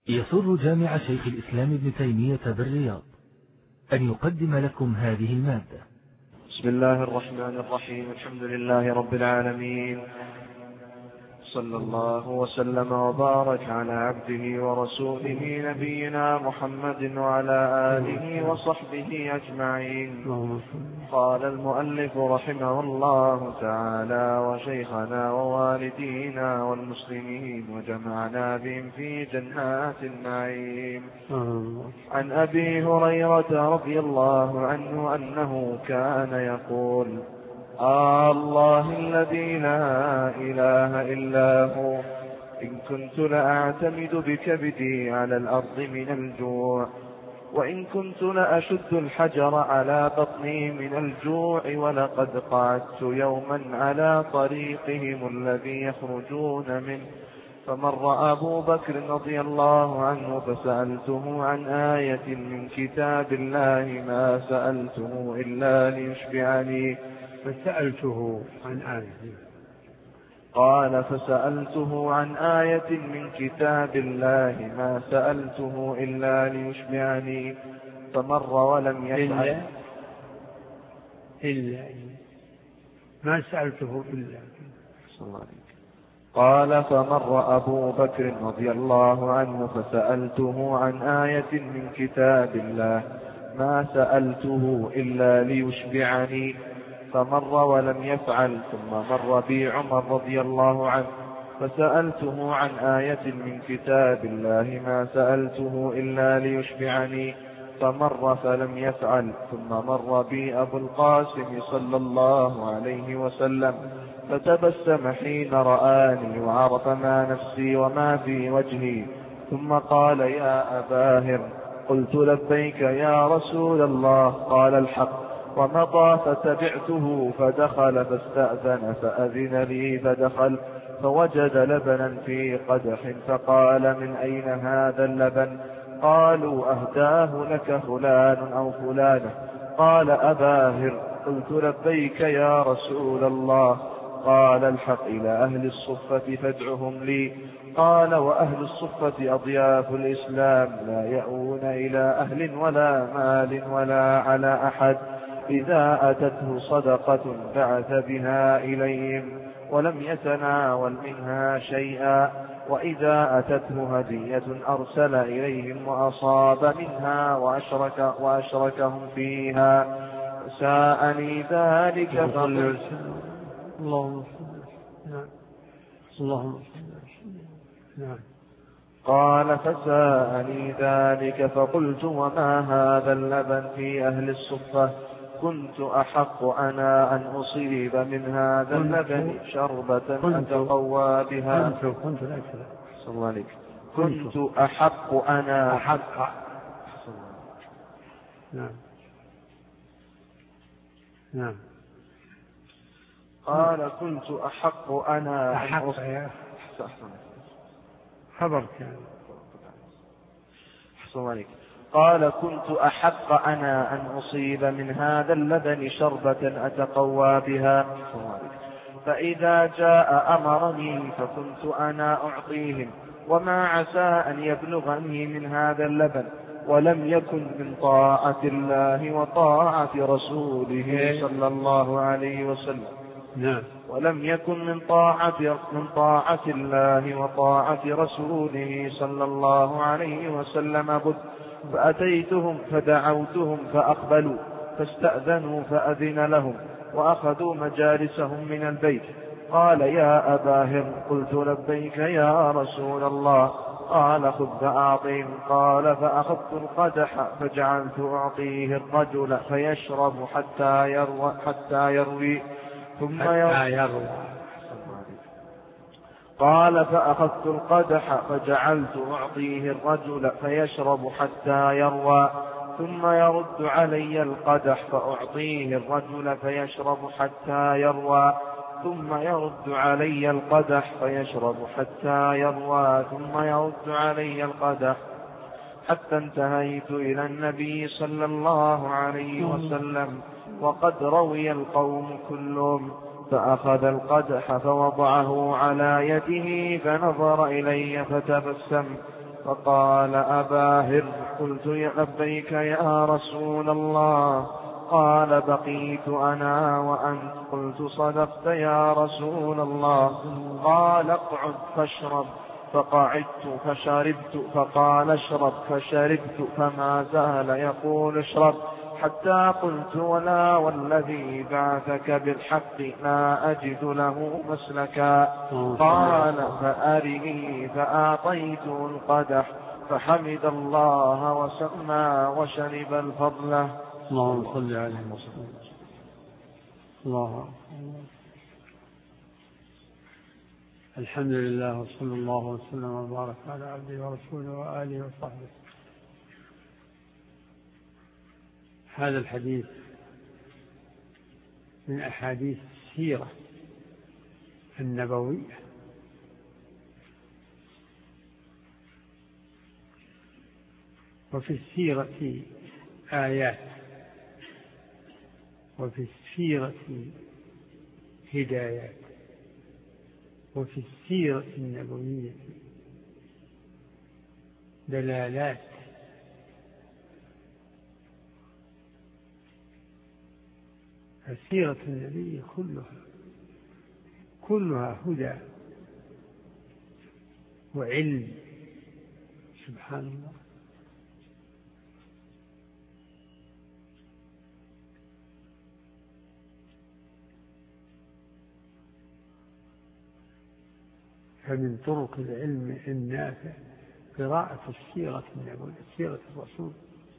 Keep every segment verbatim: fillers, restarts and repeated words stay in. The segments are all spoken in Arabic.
يسر جامع شيخ الإسلام ابن تيمية بالرياض أن يقدم لكم هذه المادة. بسم الله الرحمن الرحيم. الحمد لله رب العالمين، صلى الله وسلم وبارك على عبده ورسوله نبينا محمد وعلى آله وصحبه أجمعين. قال المؤلف رحمه الله تعالى: وشيخنا ووالدينا والمسلمين وجمعنا بهم في جنات النعيم. عن أبي هريرة رضي الله عنه أنه كان يقول: آه الله الذي لا إله إلا هو، إن كنت لأعتمد بكبدي على الأرض من الجوع، وإن كنت لأشد الحجر على بطني من الجوع، ولقد قعدت يوما على طريقهم الذي يخرجون منه، فمر أبو بكر رضي الله عنه فسألته عن آية من كتاب الله ما سألته إلا ليشبعني. فسألته عن آية قال: فسألته عن آية من كتاب الله ما سألته إلا ليشبعني، فمر ولم يفعل إلا, إلا ما سألته إلا. قال: فمر أبو بكر رضي الله عنه فسألته عن آية من كتاب الله ما سألته إلا ليشبعني، فمر ولم يفعل. ثم مر بي عمر رضي الله عنه فسألته عن آية من كتاب الله ما سألته إلا ليشبعني، فمر فلم يفعل. ثم مر بي أبو القاسم صلى الله عليه وسلم فتبسم حين رآني وعرف ما نفسي وما في وجهي، ثم قال: يا أباهر. قلت: لبيك يا رسول الله. قال: الحق. ومضى فتبعته فدخل فاستأذن فأذن لي فدخل فوجد لبنا في قدح، فقال: من أين هذا اللبن؟ قالوا: أهداه لك فلان أو فلانة. قال: أباهر. قلت: لبيك يا رسول الله. قال: الحق إلى أهل الصفة فادعهم لي. قال: وأهل الصفة أضياف الإسلام، لا يأوون إلى أهل ولا مال ولا على أحد، إذا أتته صدقة بعث بها إليهم ولم يتناول منها شيئا، وإذا أتته هدية أرسل إليهم وأصاب منها وأشرك وأشركهم فيها. ساءني ذلك فقلت: اللهم اللهم نعم. قال: فساءني ذلك فقلت: وما هذا اللبن في أهل الصفة؟ كنت أحق أنا أن أصيب من هذا اللبن شربة أتقوى بها. كنت كنت صلى الله عليك. كنت أحق أنا أحق نعم نعم. قال: كنت أحق أنا أحق يا خبر كان. صلى الله عليك. قال: كنت أحق أنا أن أصيب من هذا اللبن شربة أتقوى بها، فإذا جاء أمرني فكنت أنا أعطيهم، وما عسى أن يبلغني من هذا اللبن، ولم يكن من طاعة الله وطاعة رسوله صلى الله عليه وسلم. نعم. ولم يكن من طاعة من طاعة الله وطاعة رسوله صلى الله عليه وسلم بد. فأتيتهم فدعوتهم فأقبلوا، فاستأذنوا فأذن لهم، وأخذوا مجالسهم من البيت. قال: يا أباهر. قلت: لبيك يا رسول الله. قال: خذ فأعطهم. قال: فأخذت القدح فجعلت أعطيه الرجل فيشرب حتى يروي, حتى يروي ثم يروي. قال: فأخذت القدح فجعلت أعطيه الرجل فيشرب حتى يروى، ثم يرد علي القدح فأعطيه الرجل فيشرب حتى يروى، ثم يرد علي القدح فيشرب حتى يروى، ثم يرد علي القدح، حتى انتهيت إلى النبي صلى الله عليه وسلم وقد روي القوم كلهم، فأخذ القدح فوضعه على يده فنظر إلي فتبسم، فقال أبا هر. قلت لبيك يا رسول الله. قال بقيت أنا وأنت. قلت صدقت يا رسول الله. قال اقعد فاشرب. فقعدت فشربت. فقال اشرب فشربت. فما زال يقول اشرب حتى قلت ولا والذي بعثك بالحق لا أجد له مسلكا. قال فأرني. فأعطيته القدح فحمد الله وسمى وشرب الفضلة. اللهم صل عليه وسلم. الله الحمد لله وصلى الله وسلم وبارك على عبده ورسوله وآله وصحبه. هذا الحديث من أحاديث السيرة النبوية، وفي السيرة آيات، وفي السيرة هدايات، وفي السيرة النبوية دلالات. السيرة النبوية كلها كلها هدى وعلم. سبحان الله. فمن طرق العلم النافع قراءة السيرة النبوية، سيرة الرسول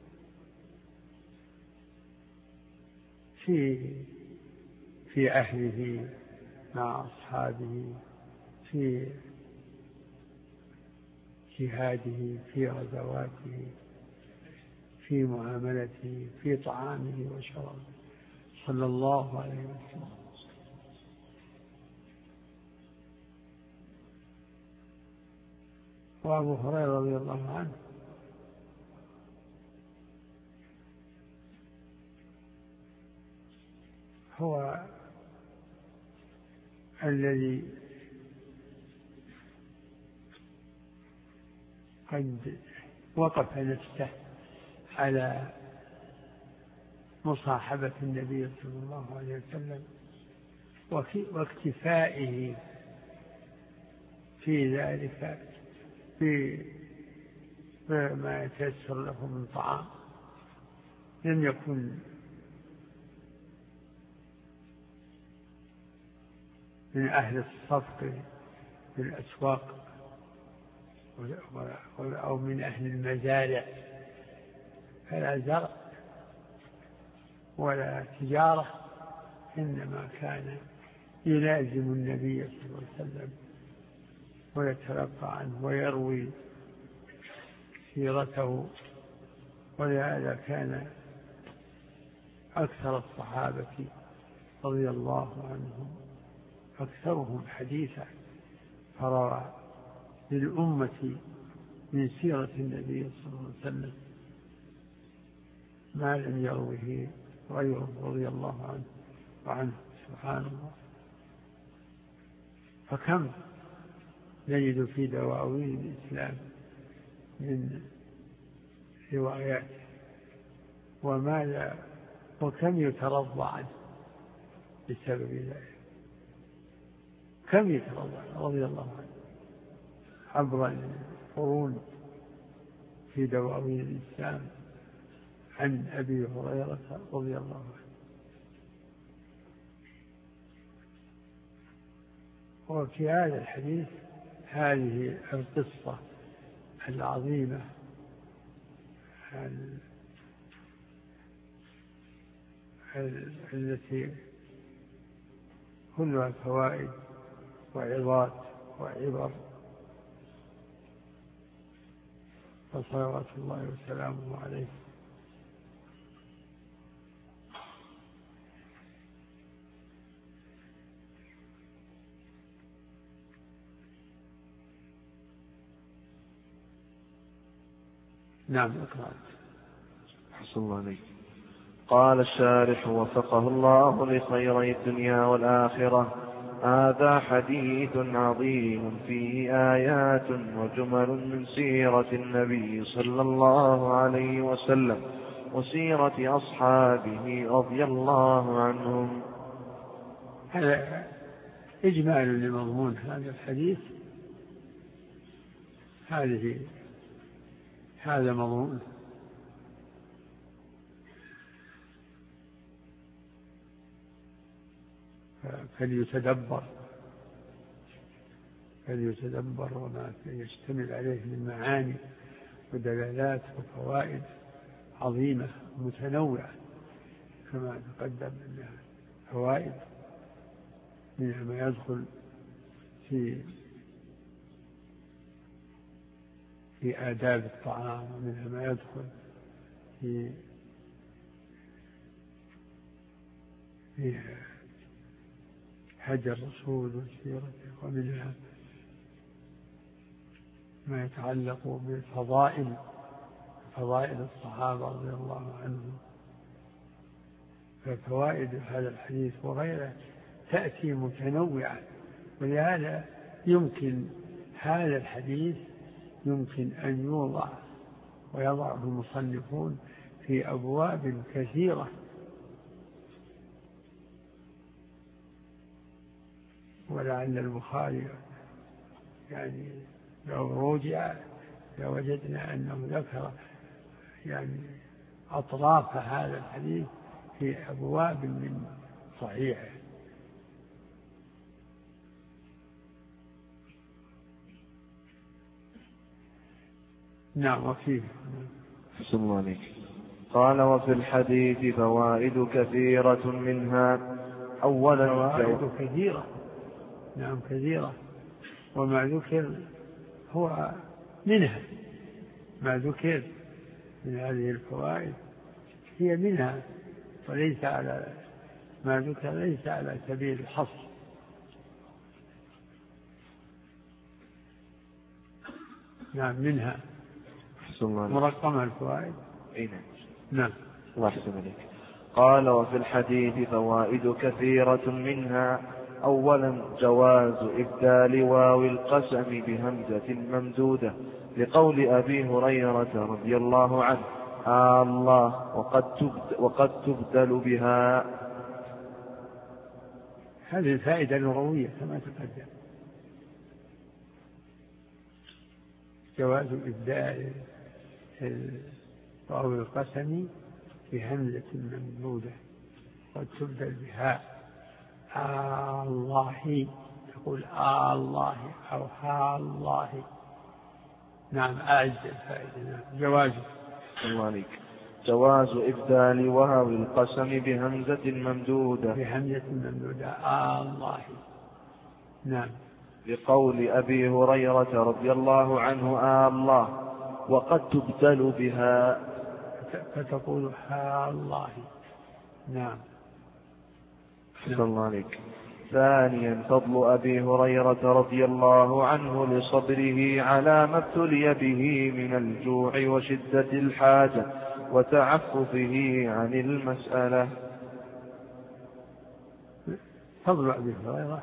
في في أهله مع أصحابه، في جهاده، في غزواته، في معاملته، في طعامه وشرابه، صلى الله عليه وسلم. وأبو هريرة رضي الله عنه هو الذي قد وقف نفسه على مصاحبة النبي صلى الله عليه وسلم واكتفائه في ذلك بما يتيسر له من طعام. لم يكن من أهل الصفق في الأسواق أو من أهل المزارع، فلا زرع ولا تجارة، إنما كان يلازم النبي صلى الله عليه وسلم ويتلقى عنه ويروي سيرته. ولهذا كان أكثر الصحابة رضي الله عنهم أكثرهم حديثا، فروى للأمة من سيرة النبي صلى الله عليه وسلم ما لم يروه غيره رضي الله عنه وعنه. سبحان الله. فكم نجد في دواوين الإسلام من روايات، وماذا وكم يترضى عنه بسبب ذلك، كم يترضى رضي الله عنه عبر القرون في دواوين الإسلام عن أبي هريرة رضي الله عنه. وفي هذا الحديث هذه القصة العظيمة التي كلها فوائد وعظات وعبر، فصلوات الله وسلامه عليه. نعم اقرأ. حسن الله عليك. قال الشارح وفقه الله لخيري الدنيا والآخرة: هذا حديث عظيم فيه آيات وجمل من سيرة النبي صلى الله عليه وسلم وسيرة أصحابه رضي الله عنهم. هذا إجمال لمضمون هذا الحديث. هذه هذا مضمون. فليتدبر فليتدبر وما يشتمل عليه من معاني ودلالات وفوائد عظيمة متنوعة، كما تقدم أنها فوائد منها ما يدخل في في آداب الطعام، ومنها ما يدخل في في هدي الرسول وسيرته، ومنها ما يتعلق بفضائل فضائل الصحابة رضي الله عنهم. ففوائد هذا الحديث وغيره تأتي متنوعة، ولهذا يمكن هذا الحديث يمكن أن يوضع ويضعه المصنفون في أبواب كثيرة، ولعل البخاري يعني لو رجع لوجدنا أنه ذكر يعني أطراف هذا الحديث في أبواب من صحيحه. نعم. وفيه حسن الله عليك. قال وفي الحديث فوائد كثيرة منها أولا فوائد كثيرة. نعم كثيرة، وما ذكر هو منها، ما ذكر من هذه الفوائد هي منها، وليس على ما ذكر ليس على سبيل الحصر. نعم منها مرقمة الفوائد. أين؟ نعم. الله يحسن عليك. قال وفي الحديث فوائد كثيرة منها أولا جواز إبدال واو القسم بهمزة ممدودة لقول أبي هريرة رضي الله عنه آه الله وقد تبدل, وقد تبدل بها. هذه الفائدة لغوية كما تقدم، جواز إبدال واو القسم بهمزة ممدودة قد تبدل بها. آه الله تقول آه الله أو ها الله. نعم أعز الفائدة. نعم. جواز الله عليك. جواز إبدال واو القسم بهمزة ممدودة بهمزة ممدودة آه الله. نعم. لقول أبي هريرة رضي الله عنه آه الله وقد تبدل بها فتقول ها الله. نعم. حسن الله عليك. ثانيا فضل أبي هريرة رضي الله عنه لصبره على ما ابتلي به من الجوع وشدة الحاجة وتعففه عن المسألة. فضل أبي هريرة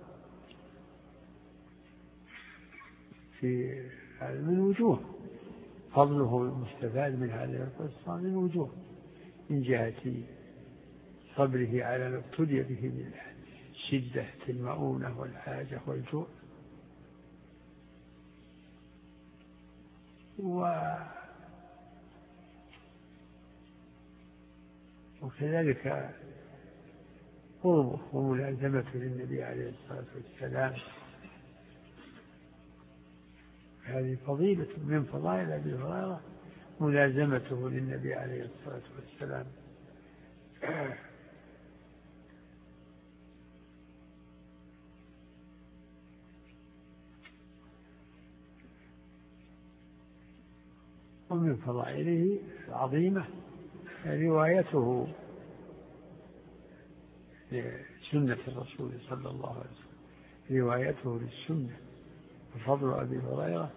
في من وجوه، فضله المستفاد من هذه القصة من وجوه، من جهة صبره على ما ابتلي به من شدة المؤونة والحاجة والجوع، و وكذلك قربه وملازمته للنبي عليه الصلاة والسلام. هذه فضيلة من فضائل أبي هريرة ملازمته للنبي عليه الصلاة والسلام. ومن فضائله العظيمة روايته لسنة الرسول صلى الله عليه وسلم، روايته للسنة. وفضل أبي هريرة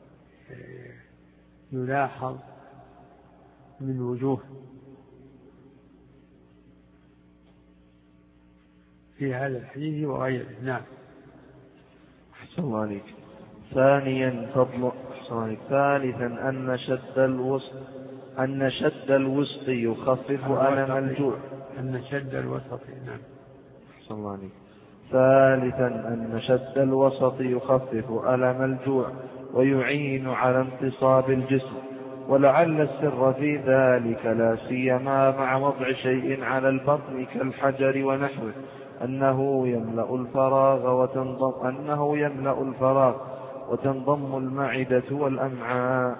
يلاحظ من وجوه. في هذا الحديث وغيره. نعم. أحسن الله عليك. ثانيا فضل ثالثا أن شد الوسط أن شد الوسط يخفف ألم الجوع. أن شد الوسط. نعم. أحسن الله عليك. ثالثا أن شد الوسط يخفف ألم الجوع ويعين على انتصاب الجسم، ولعل السر في ذلك لا سيما مع وضع شيء على البطن كالحجر ونحوه أنه يملأ الفراغ وتنضم أنه يملأ الفراغ وتنضم المعدة والأمعاء.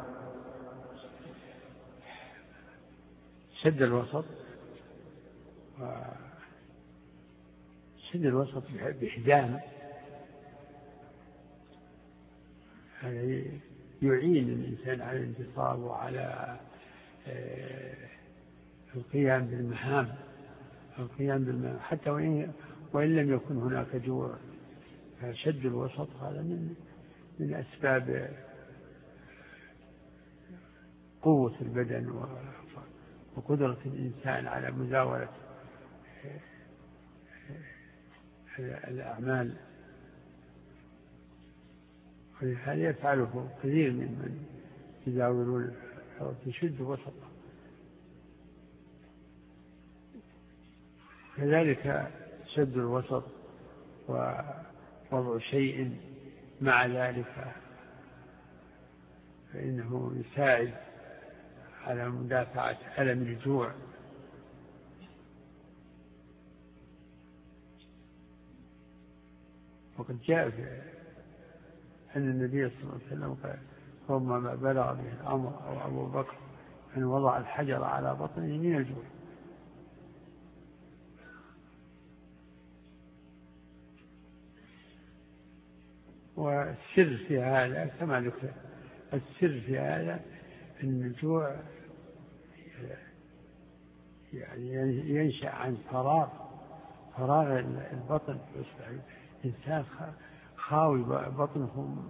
شد الوسط شد الوسط بإحدام هذا يعين الإنسان على الانتصاب وعلى القيام بالمهام القيام بالمهام حتى وإن, وإن لم يكن هناك جوع. فشد الوسط هذا من من أسباب قوة البدن وقدرة الإنسان على مزاولة الأعمال، ولهذا يفعله كثير ممن يزاولون يشد وسطه. كذلك شد الوسط ووضع شيء مع ذلك فإنه يساعد على مدافعة ألم الجوع. وقد جاء أن النبي صلى الله عليه وسلم قال ربما بلغ به الأمر أو أبو بكر أن وضع الحجر على بطنه من الجوع. والسر في هذا كما ذكر السر في هذا أن الجوع يعني ينشأ عن فراغ فراغ البطن، يصبح الإنسان خاوي بطنه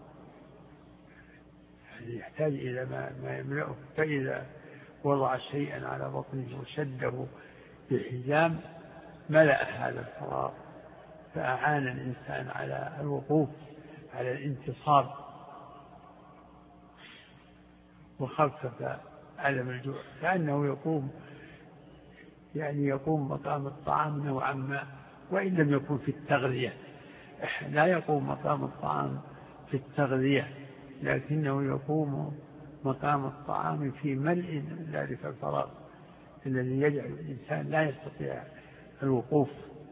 يعني يحتاج إلى ما يملأه. فإذا وضع شيئا على بطنه وشده بحزام ملأ هذا الفراغ فأعان الإنسان على الوقوف على الانتصاب وخفف ألم الجوع، كأنه يقوم يعني يقوم مقام الطعام نوعا ما وإن لم يكن في التغذية. لا يقوم مقام الطعام في التغذية لكنه يقوم مقام الطعام في ملء ذلك الفراغ الذي يجعل الإنسان لا يستطيع الوقوف.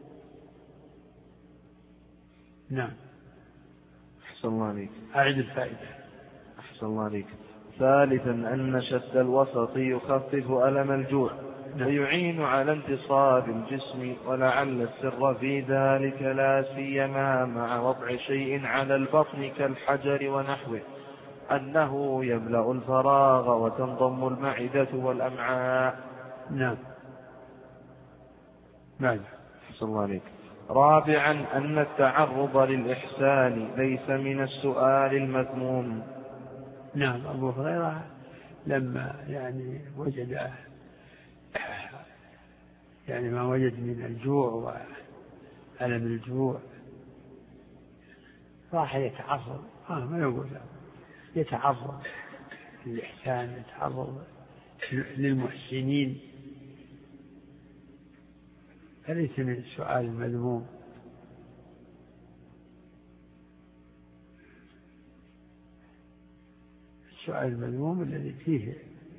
نعم. أحسن الله عليك. أعد الفائدة. أحسن الله عليك. ثالثا أن شد الوسط يخفف ألم الجوع ويعين على انتصاب الجسم، ولعل السر في ذلك لا سيما مع وضع شيء على البطن كالحجر ونحوه أنه يملأ الفراغ وتنضم المعدة والأمعاء. نعم. نعم. أحسن الله عليك. رابعا أن التعرض للإحسان ليس من السؤال المذموم. نعم. أبو هريرة لما يعني وجد يعني ما وجد من الجوع وألم الجوع راح يتعرض آه ما يقول يتعرض للإحسان، يتعرض للمحسنين، فليس من السؤال المذموم. السؤال المذموم الذي فيه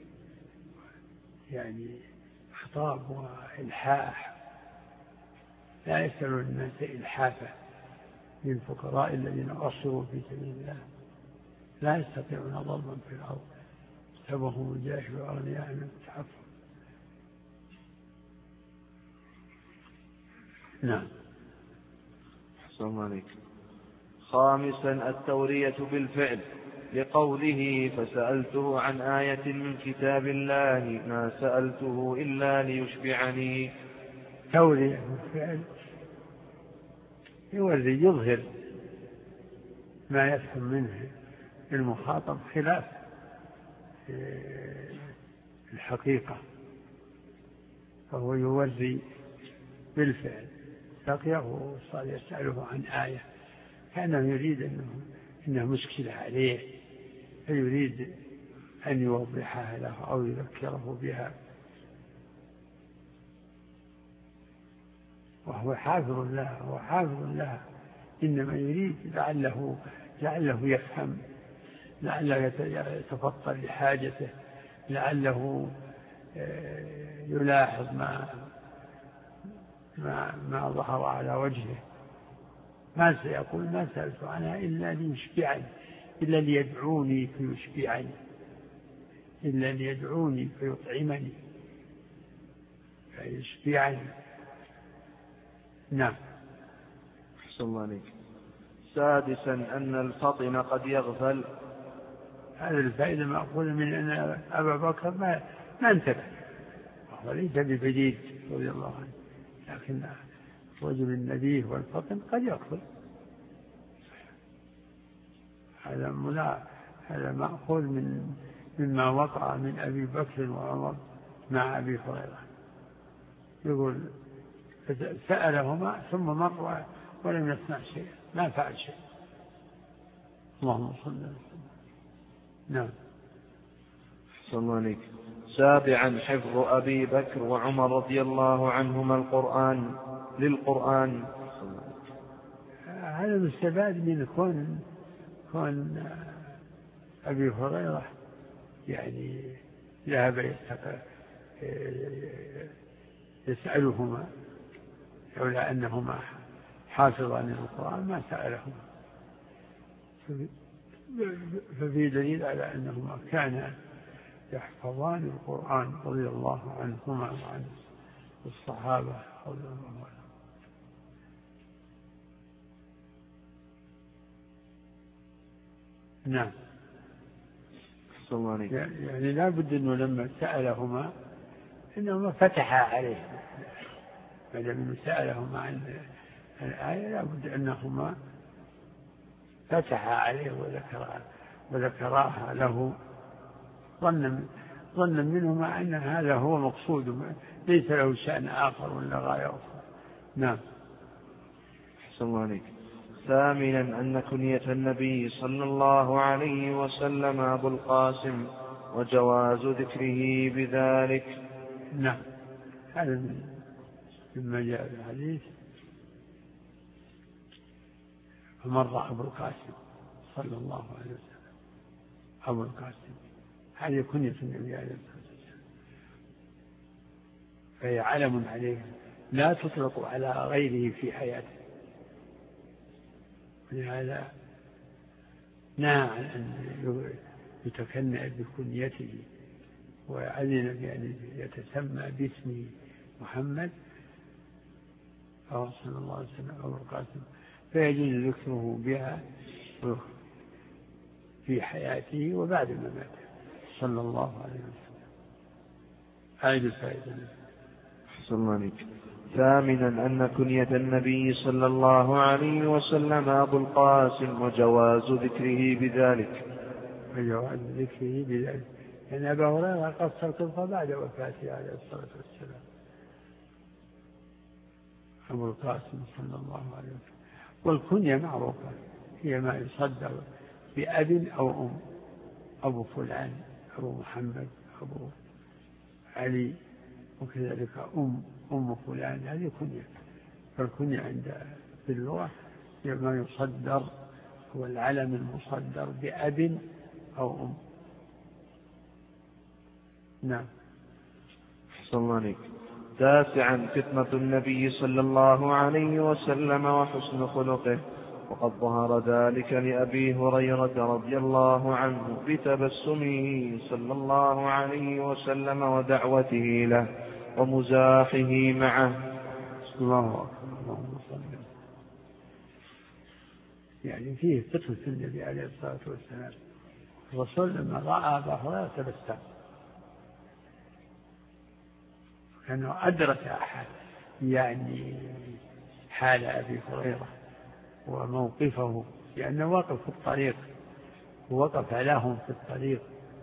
يعني خطاب وإلحاح، لا يسأل الناس إلحافا للفقراء الذين أصروا في سبيل الله لا يستطيعون ضربا في الأرض سبهم الجاهل والأغنياء من التعفف. نعم. أحسن الله عليك. خامسا التورية بالفعل لقوله فسألته عن آية من كتاب الله ما سألته إلا ليشبعني. تورية بالفعل يوري يظهر ما يفهم منه المخاطب خلاف الحقيقة، فهو يوري بالفعل لقيه وصار يسأله عن آية كأنه يريد أنه إنه مشكلة عليه فيريد أن يوضحها له أو يذكره بها، وهو حافظ لها هو حافظ لها إنما يريد لعله لعله يفهم، لعله يتفطر لحاجته، لعله يلاحظ ما ما ما ظهر على وجهه. ما سيقول ما سألت عنها إلا ليشبعني، إلا ليدعوني فيشبعني، إلا ليدعوني فيطعمني فيشبعني. نعم. أحسن الله عليك. سادسا أن الفطن قد يغفل. هذا الفائدة مأخوذة من أن أبا بكر ما ما انتبه، وهو ليس ببديد رضي الله عنه، لكن رجل النبيه والفطن قد يغفل. هذا ملا هذا مأخوذ من مما وقع من أبي بكر وعمر مع أبي هريرة. يقول سألهما ثم مر ولم يصنع شيء، ما فعل شيء. اللهم صل وسلم. نعم. أحسن الله عليك. سابعا حفظ أبي بكر وعمر رضي الله عنهما القرآن للقرآن. هذا مستفاد من كون كون أبي هريرة يعني ذهب يسألهما لولا أنهما حافظان للقرآن ما سألهما، ففي دليل على أنهما كانا يحفظان القرآن رضي الله عنهما وعن الصحابة رضي الله عنهم. نعم. يعني لا بد أنه لما سألهما إنهما فتحا عليه، ما دام سألهما عن الآية لا بد أنهما فتحا عليه وذكرها وذكراها له، ظن ظن منهما أن هذا هو مقصود، ليس له شأن آخر ولا غاية أخرى. نعم. أحسن الله عليك. ثامنا أن كنية النبي صلى الله عليه وسلم أبو القاسم وجواز ذكره بذلك. نعم. هذا مما جاء في الحديث. فمر أبو القاسم صلى الله عليه وسلم أبو القاسم، هذه كنية النبي عليه الصلاة والسلام، فهي علم عليه لا تطلق على غيره في حياته، ولهذا نهى عن أن يتكنى بكنيته وأذن بأن يتسمى باسمه محمد صلى الله عليه وسلم أبو القاسم، فيجوز ذكره بها في حياته وبعد ما مات صلى الله عليه وسلم. هذه الفائدة. أحسن الله عليك. ثامنا أن كنية النبي صلى الله عليه وسلم أبو القاسم وجواز ذكره بذلك. وجواز ذكره بذلك لأن أبا هريرة قص القصة بعد وفاته عليه الصلاة والسلام. أبو القاسم صلى الله عليه وسلم. والكنية معروفة هي ما يصدر بأب أو أم، أبو فلان، أبو محمد، أبو علي، وكذلك أم أم فلان، هذه كنية. فالكنية عند في اللغة هي ما يصدر، هو العلم المصدر بأب أو أم. نعم. أحسن الله عليك. تاسعا فتنة النبي صلى الله عليه وسلم وحسن خلقه، وقد ظهر ذلك لأبي هريرة رضي الله عنه بتبسمه صلى الله عليه وسلم ودعوته له ومزاحه معه. الله اللهم صل. يعني فيه فتنة النبي عليه الصلاة والسلام. الرسول لما رأى أبا هريرة تبسم، لأنه أدرك أحد يعني حال أبي هريرة وموقفه، لأنه واقف في الطريق، ووقف لهم في الطريق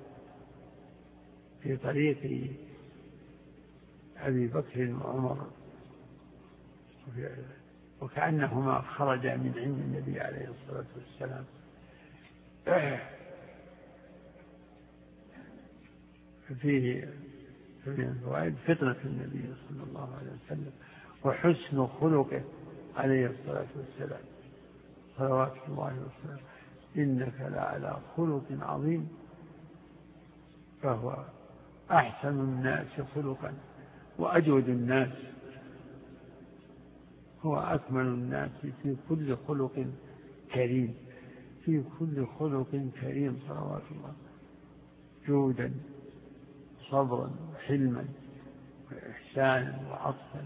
في طريق أبي بكر وعمر وكأنهما خرجا من عند النبي عليه الصلاة والسلام. فيه من الفوائد فتنة النبي صلى الله عليه وسلم وحسن خلقه عليه الصلاة والسلام صلوات الله وسلامه. إنك لعلى خلق عظيم. فهو أحسن الناس خلقا وأجود الناس، هو أكمل الناس في كل خلق كريم، في كل خلق كريم صلوات الله، جودا صبرا وحلما وإحسانا وعطفا.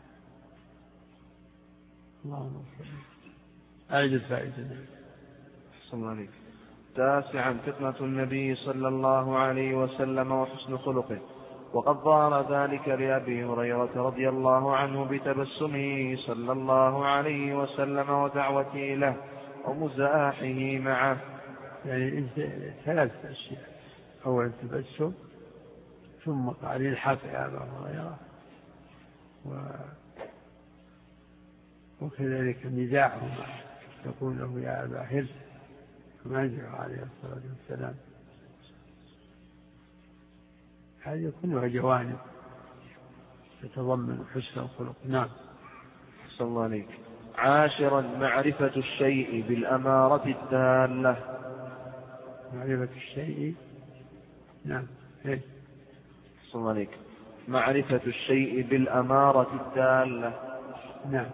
اللهم صل. أعد الفائدة. أحسن عليك. تاسعا فتنة النبي صلى الله عليه وسلم وحسن خلقه. وقد ظهر ذلك لأبي هريرة رضي الله عنه بتبسمه صلى الله عليه وسلم ودعوته له ومزاحه معه. يعني ثلاث أشياء: أول التبسم، ثم قال الحق يا أبا هريرة، و... وكذلك مزاحه معه، يقول له يا أبا هر، ومازح عليه الصلاة والسلام. هذه كلها جوانب تتضمن حسن الخلق. نعم. صلى الله عليك. عاشرا معرفة الشيء بالأمارة الدالة. معرفة الشيء. نعم. إيه؟ صلى الله عليك. معرفة الشيء بالأمارة الدالة. نعم.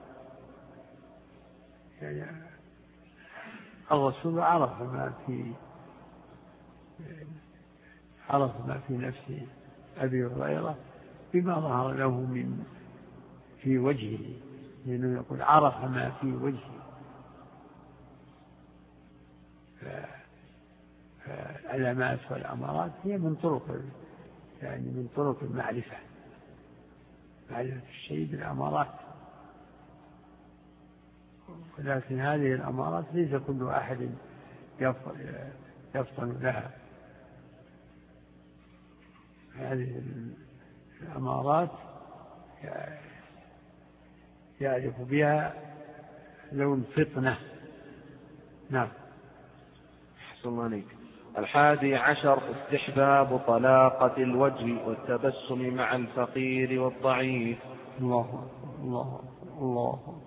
يعني الرسول عرف ما في عرف ما في نفس أبي هريرة بما ظهر له من في وجهه، لأنه يقول عرف ما في وجهه. فالعلامات والأمارات هي من طرق، يعني من طرق المعرفة، معرفة الشيء بالأمارات. ولكن هذه الأمارات ليس كل أحد يفطن لها. هذه الأمارات يعرف بها ذو الفطنة. نعم. أحسن الله عليك. الحادي عشر استحباب طلاقة الوجه والتبسم مع الفقير والضعيف. الله الله الله.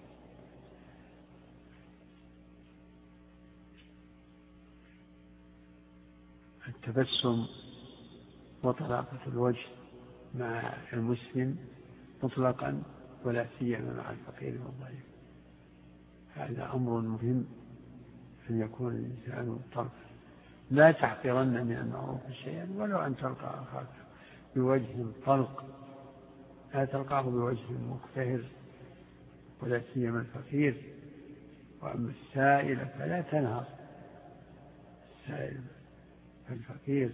التبسم وطلاقة الوجه مع المسلم مطلقا، ولا سيما مع الفقير والضعيف، هذا أمر مهم أن يكون الإنسان طرف. لا تحقرن من المعروف شيئا ولو أن تلقى أخاك بوجه طلق، لا تلقاه بوجه مكتهر، ولا سيما الفقير. وأما السائل فلا تنهر السائل، الفقير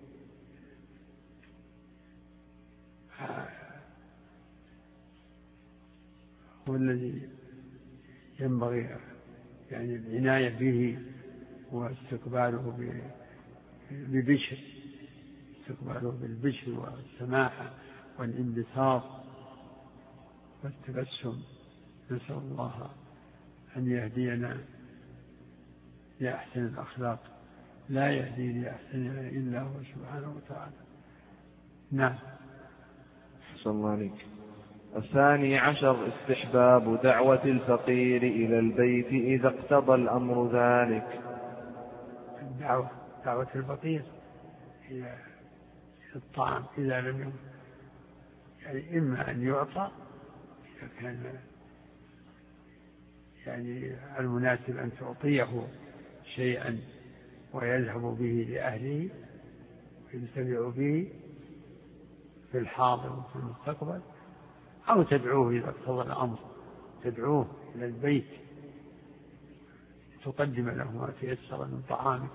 هو الذي ينبغي يعني العناية به واستقباله ببشر، استقباله بالبشر والسماحة والانبساط والتبسم. نسأل الله أن يهدينا لأحسن الأخلاق، لا يهدي لأحسنها إلا هو سبحانه وتعالى. نعم. أحسن الله عليك. الثاني عشر استحباب دعوة الفقير إلى البيت إذا اقتضى الأمر ذلك. الدعوة دعوة الفقير هي الطعام إذا لم يكن، يعني إما أن يعطى إذا كان يعني المناسب أن تعطيه شيئا ويذهب به لأهله وينتفع به في الحاضر وفي المستقبل، أو تدعوه إذا اقتضى الأمر، تدعوه إلى البيت تقدم له ما تيسر من طعامك.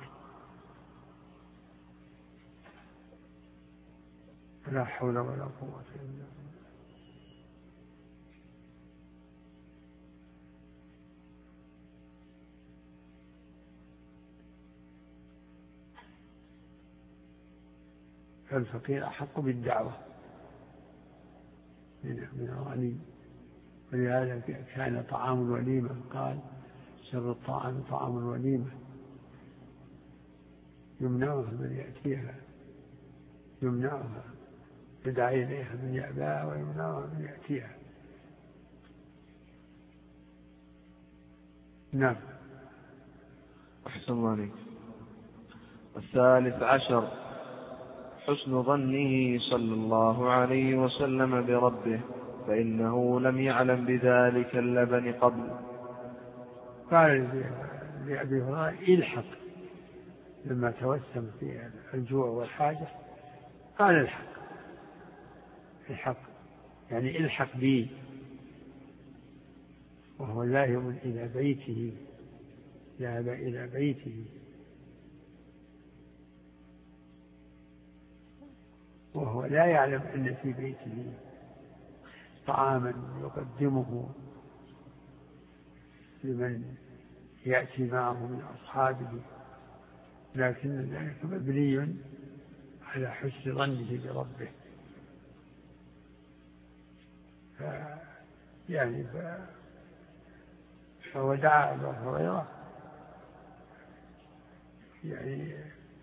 لا حول ولا قوة إلا بالله. فالفقير أحق بالدعوة من الغني ولهذا كان طعام الوليمة قال شر الطعام طعام الوليمة يمنعها من يأتيها يمنعها يدعى إليها من يأباها ويمنعها من يأتيها. نعم. أحسن الله عليك. الثالث عشر حسن ظنه صلى الله عليه وسلم بربه فإنه لم يعلم بذلك اللبن قبل. قال لأبي هريرة الحق لما توسم في الجوع والحاجة قال الحق الحق يعني الحق بي، وهو ذاهب إلى بيته ذهب إلى بيته وهو لا يعلم أن في بيته طعاما يقدمه لمن يأتي معه من أصحابه، لكن ذلك مبني على حسن ظنه بربه. ف يعني ف... فهو دعا أبا هريرة يعني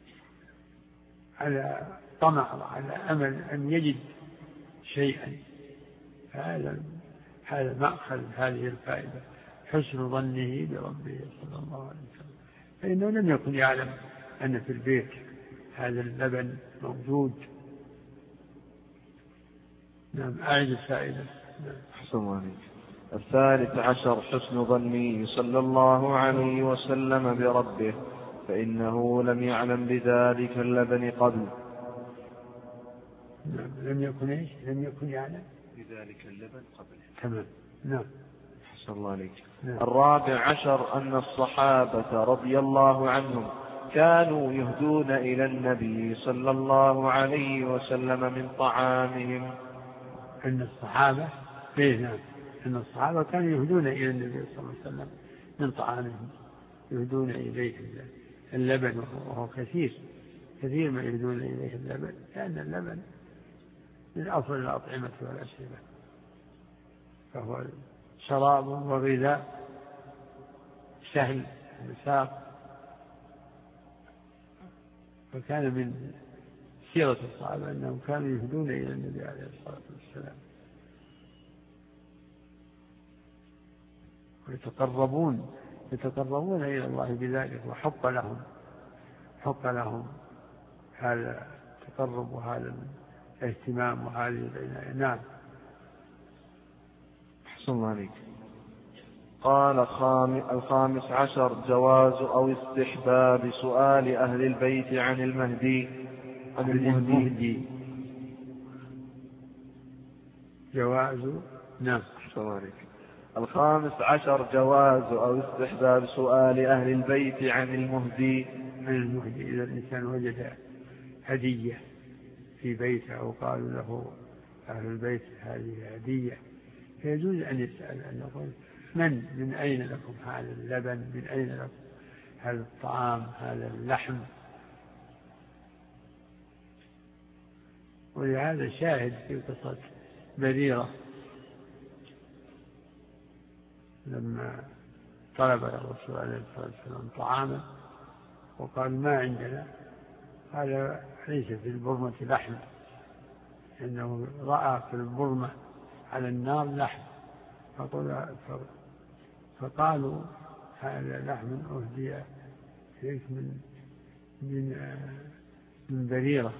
على طمع وعلى أمل أن يجد شيئا. هذا هذا مأخذ هذه الفائدة حسن ظنه بربه صلى الله عليه وسلم، فإنه لم يكن يعلم أن في البيت هذا اللبن موجود. نعم. أعد الفائدة. أحسن الله عليك. الثالث عشر حسن ظنه صلى الله عليه وسلم بربه فإنه لم يعلم بذلك اللبن قبل. نعم. لم يكن إيش؟ لم يكن يعلم بذلك اللبن قبل. تمام. نعم. أحسن الله عليك. نعم. الرابع عشر أن الصحابة رضي الله عنهم كانوا يهدون إلى النبي صلى الله عليه وسلم من طعامهم. أن الصحابة إيه نعم أن الصحابة كانوا يهدون إلى النبي صلى الله عليه وسلم من طعامهم، يهدون إليه اللبن، وهو كثير كثير ما يهدون إليه اللبن، لأن اللبن من أفضل الأطعمة والأشربة، فهو شراب وغذاء سهل المساق. فكان من سيرة الصحابة أنهم كانوا يهدون إلى النبي عليه الصلاة والسلام ويتقربون يتقربون إلى الله بذلك، وحق لهم حق لهم هذا التقرب وهذا الاهتمام وهذه العناية. نعم. أحسن الله عليك. قال الخامس عشر جواز أو استحباب سؤال أهل البيت عن المهدي عن المهدي. جواز. نعم. أحسن الله عليك. الخامس عشر جواز أو استحباب سؤال أهل البيت عن المهدي عن المهدي إذا الإنسان وجد هدية في بيته أو قالوا له أهل البيت هذه هدية، فيجوز أن يسأل أن يقول من من أين لكم هذا اللبن، من أين لكم هذا الطعام، هذا اللحم. ولهذا شاهد في قصة بريرة لما طلب الرسول عليه الصلاة والسلام طعاما وقال ما عندنا، قال ليس في البرمة لحم، إنه رأى في البرمة على النار لحم، فقالوا هذا لحم أهدي إليك من من من بريرة،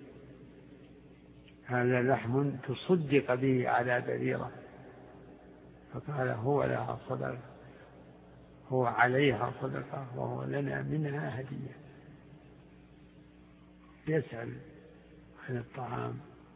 هذا لحم تصدق به على بريرة. فقال هو لها صدقة، هو عليها صدقة وهو لنا منها هدية. يسأل عن الطعام.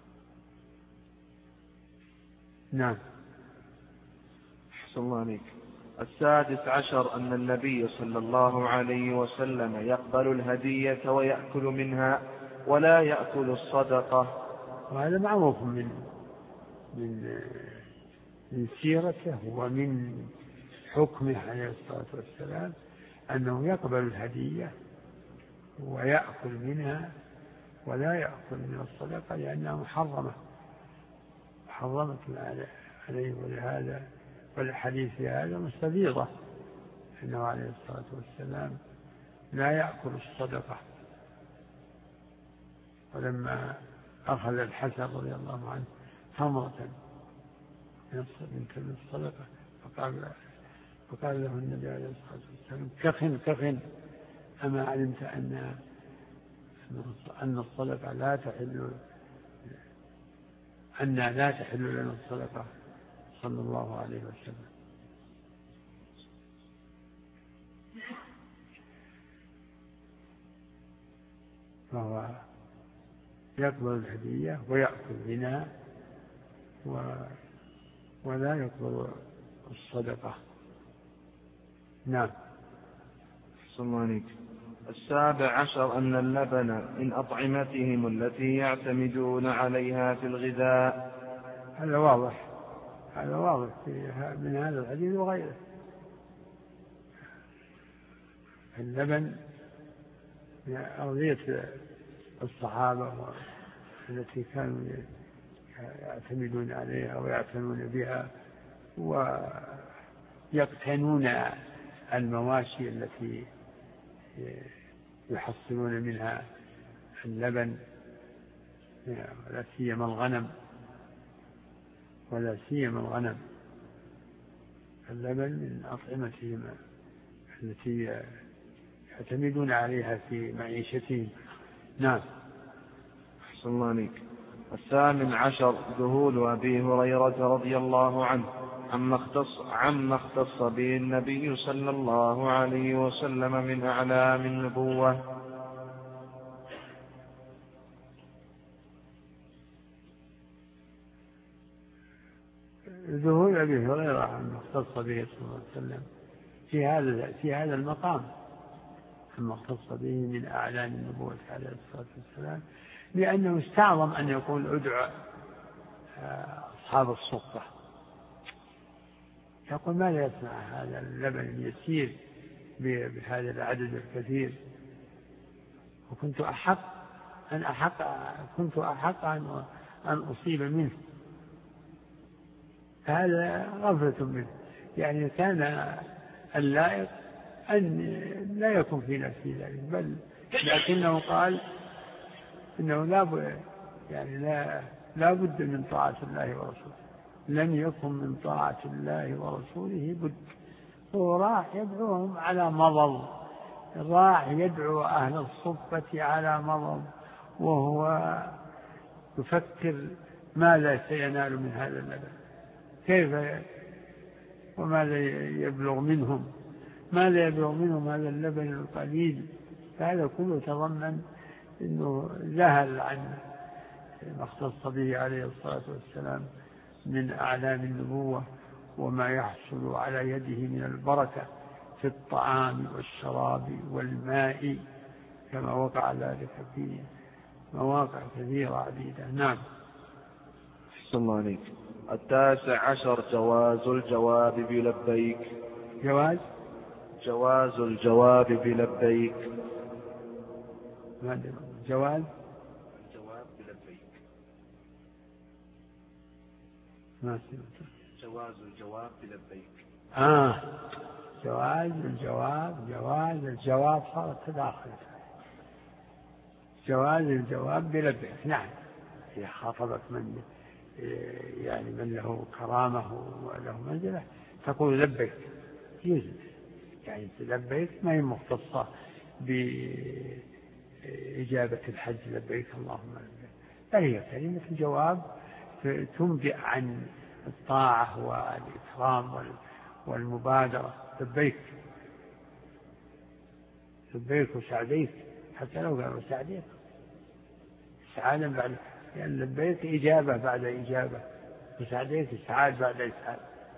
نعم. أحسن الله عليك. السادس عشر أن النبي صلى الله عليه وسلم يقبل الهدية ويأكل منها ولا يأكل الصدقة. وهذا معروف من من من سيرته ومن حكمه عليه الصلاة والسلام أنه يقبل الهدية ويأكل منها ولا يأكل من الصدقة، لأنها محرمة محرمة عليه، ولهذا والحديث في هذا مستفيضة أنه عليه الصلاة والسلام لا يأكل الصدقة. ولما أخذ الحسن رضي الله عنه تمرة من الصدقة فقال, فقال له النبي عليه الصلاة والسلام كخن كخن أما علمت أن أن الصدقة لا تحل أن لا تحل لنا الصدقة صلى الله عليه وسلم. فهو يقبل الهدية ويأكل منها ولا يقبل الصدقة. نعم. صلى السابع عشر أن اللبن من أطعمتهم التي يعتمدون عليها في الغذاء. هذا واضح، هذا واضح من هذا الحديث وغيره. اللبن من أغذية الصحابة التي كانوا يعتمدون عليها ويعتنون بها ويقتنون المواشي التي يحصلون منها اللبن، ولا سيما الغنم ولا سيما الغنم. اللبن من أطعمتهم التي يعتمدون عليها في معيشتهم. نعم. أحسن الله عليك. الثامن عشر ذهول أبي هريرة رضي الله عنه عما اختص, عما اختص به النبي صلى الله عليه وسلم من أعلام النبوة. ذهول أبي هريرة عما اختص به صلى الله عليه وسلم في هذا في هذا المقام عما اختص به من أعلام النبوة عليه الصلاة والسلام، لأنه استعظم أن يقول ادعو أصحاب الصفة. يقول ماذا يصنع هذا اللبن اليسير بهذا العدد الكثير، وكنت أحق أن أحق كنت أحق أن أن أصيب منه. هذا غفلة منه، يعني كان اللائق أن لا يكون في نفسه ذلك، بل لكنه قال إنه لا يعني لا لا بد من طاعة الله ورسوله، لم يكن من طاعة الله ورسوله بد. هو راح يدعوهم على مضض، راح يدعو أهل الصفة على مضض، وهو يفكر ماذا سينال من هذا اللبن، كيف وماذا يبلغ منهم، ماذا يبلغ منهم هذا اللبن القليل. فهذا كله تضمن أنه ذهل عن ما اختص به عليه الصلاة والسلام من أعلام النبوة وما يحصل على يده من البركة في الطعام والشراب والماء، كما وقع ذلك في مواقع كثيرة عديدة. نعم. أحسن الله عليك. التاسع عشر جواز الجواب بلبيك. جواز جواز الجواب بلبيك. جواز الجواب بلبيك. ما سمعت. جواز الجواب بلبيك. آه جواز الجواب جواز الجواب صارت تداخل. جواز الجواب بلبيك. نعم. إذا خاطبك من يعني من له كرامة وله منزلة تقول لبيك، يجوز يعني لبيك ما هي مختصة بإجابة الحج لبيك اللهم لبيك، بل هي كلمة الجواب تنبئ عن الطاعة والإكرام والمبادرة. لبيك لبيك وسعديك، حتى لو قالوا سعديك سعادا بعد يعني لبيك إجابة بعد إجابة، وسعديك إسعاد بعد إسعاد.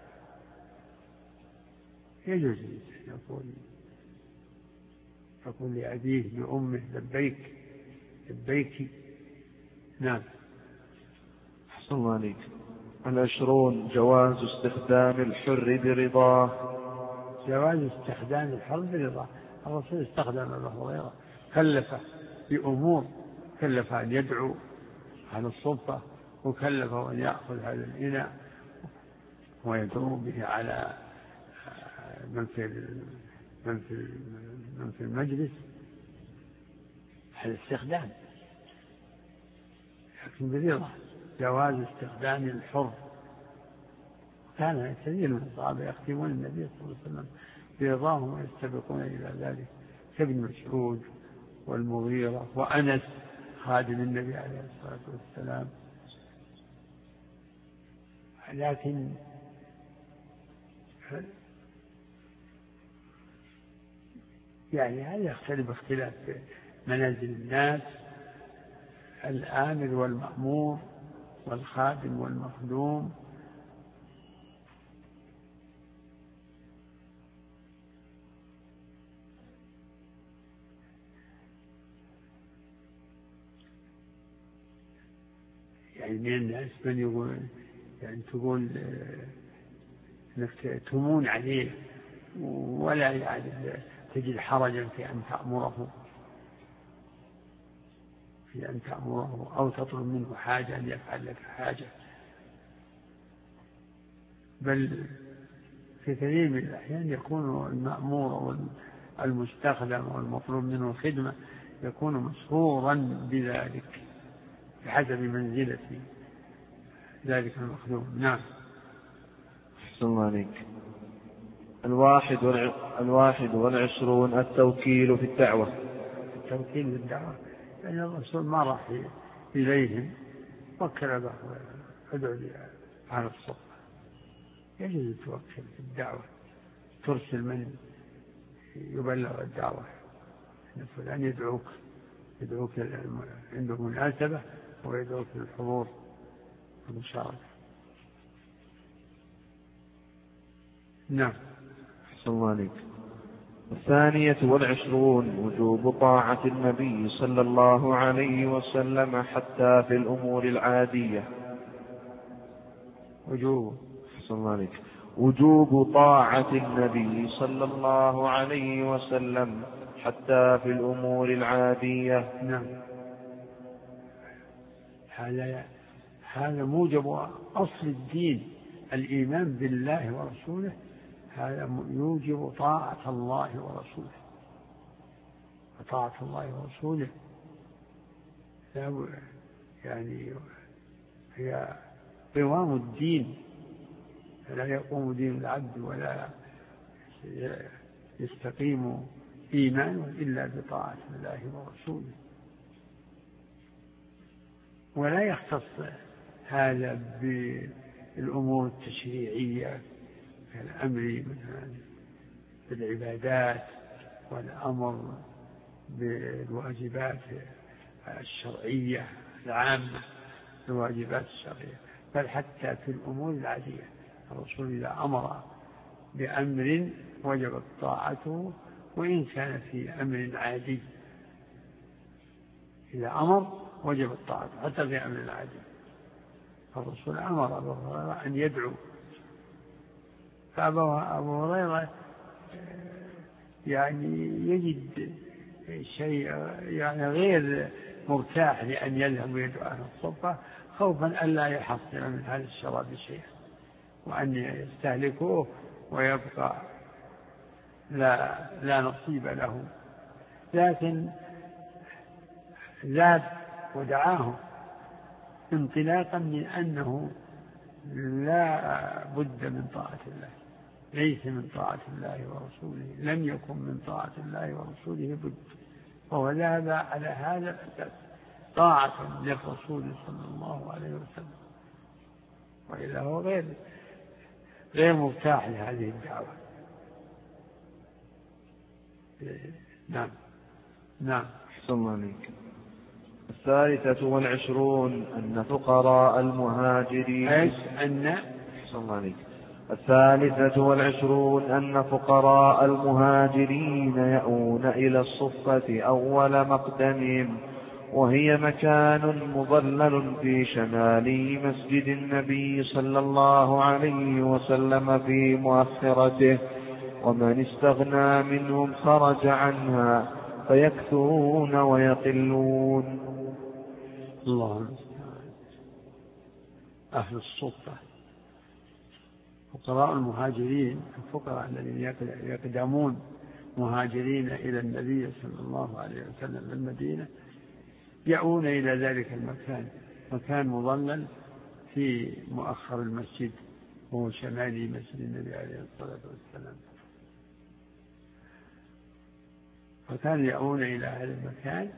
يجوز يقول يقول لأبيه لأمه لبيك لبيك. نعم. أحسن الله عليك. العشرون جواز استخدام الحر برضاه. جواز استخدام الحر برضاه. الرسول استخدم أبو هريرة، كلفه بأمور، كلف أن يدعو على الصفة، وكلفه أن يأخذ هذا الإناء، ويدعو به على من في من في من في المجلس على الاستخدام، لكن برضا جواز استخدام الحر. كان كثير من الصحابة يختمون النبي صلى الله عليه وسلم برضاهم ويستبقون إلى ذلك، كابن مسعود والمغيرة وأنس خادم النبي عليه الصلاة والسلام. لكن يعني هذا يختلف اختلاف منازل الناس، الآمر والمأمور والخادم والمخدوم. يعني من الناس من يقول يعني تقول انك تمون عليه ولا يعني تجد حرجا في ان تأمره في ان تأمره او تطلب منه حاجة ان يفعل لك حاجة، بل في كثير من الأحيان يكون المأمور والمستخدم والمطلوب منه الخدمة يكون مسرورا بذلك بحسب منزلة ذلك المخدوم. نعم. أحسن الله عليك. الواحد الواحد والعشرون التوكيل في الدعوة. التوكيل في الدعوة يعني الرسول ما راح إليهم وكل به ادعو لي على الصف، يجوز التوكل في الدعوة، ترسل من يبلغ الدعوة أن فلان يدعوك يدعوك عنده مناسبة ويدعوك للحضور والمشاركة. نعم. أحسن الله عليك. الثانية والعشرون وجوب طاعة النبي صلى الله عليه وسلم حتى في الأمور العادية. وجوب أحسن الله عليك. وجوب طاعة النبي صلى الله عليه وسلم حتى في الأمور العادية. نعم. هذا هذا موجب أصل الدين، الإيمان بالله ورسوله، هذا يوجب طاعة الله ورسوله، وطاعة الله ورسوله يعني هي قوام الدين، لا يقوم دين العبد ولا يستقيم إيمانه إلا بطاعة الله ورسوله. ولا يختص هذا بالأمور التشريعية كالأمر بالعبادات والأمر بالواجبات الشرعية العامة، الواجبات الشرعية، بل حتى في الأمور العادية الرسول إذا أمر بأمر وجبت طاعته وإن كان في أمر عادي، إذا أمر وجبت طاعته حتى في أمر عادي. الرسول أمر أبو هريرة أن يدعو، فأبو هريرة يعني يجد شيء يعني غير مرتاح لأن يذهب ويدعو أهل الصفة خوفا ألا يحصل من هذا الشراب شيئا وأن يستهلكوه ويبقى لا, لا نصيب له، لكن ذاب ودعاه انطلاقا من أنه لا بد من طاعة الله، ليس من طاعة الله ورسوله، لم يكن من طاعة الله ورسوله بد، وهو ذهب على هذا الأساس طاعة للرسول صلى الله عليه وسلم، وإلا هو غير غير مرتاح لهذه الدعوة. نعم. نعم. أحسن الله عليك. الثالثة والعشرون أن فقراء المهاجرين أن أحسن الله عليك. الثالثة والعشرون أن فقراء المهاجرين يأون إلى الصفة أول مقدمهم، وهي مكان مظلل في شمال مسجد النبي صلى الله عليه وسلم في مؤخرته، ومن استغنى منهم خرج عنها فيكثرون ويقلون. الله. أهل الصفة فقراء المهاجرين الفقراء الذين يقدمون مهاجرين إلى النبي صلى الله عليه وسلم المدينة يأوون إلى ذلك المكان، مكان مظلل في مؤخر المسجد وهو شمالي مسجد النبي عليه الصلاة والسلام. فكانوا يأوون إلى هذا المكان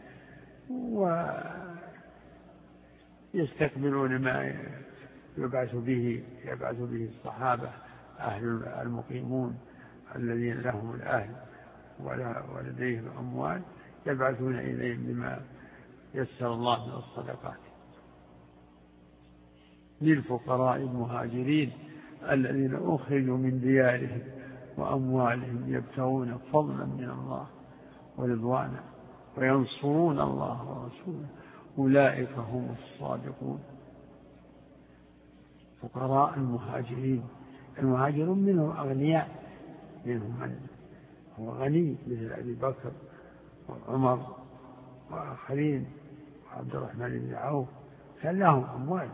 ويستقبلون ما يبعث به يبعث به الصحابة أهل المقيمون الذين لهم الأهل ولديهم أموال، يبعثون إليهم بما يسر الله من الصدقات للفقراء المهاجرين الذين أخرجوا من ديارهم وأموالهم يبتغون فضلا من الله ورضوانا وينصرون الله ورسوله أولئك هم الصادقون. فقراء المهاجرين، المهاجرون منهم أغنياء، منهم من هو غني مثل أبي بكر وعمر وآخرين وعبد الرحمن بن عوف كان لهم أموال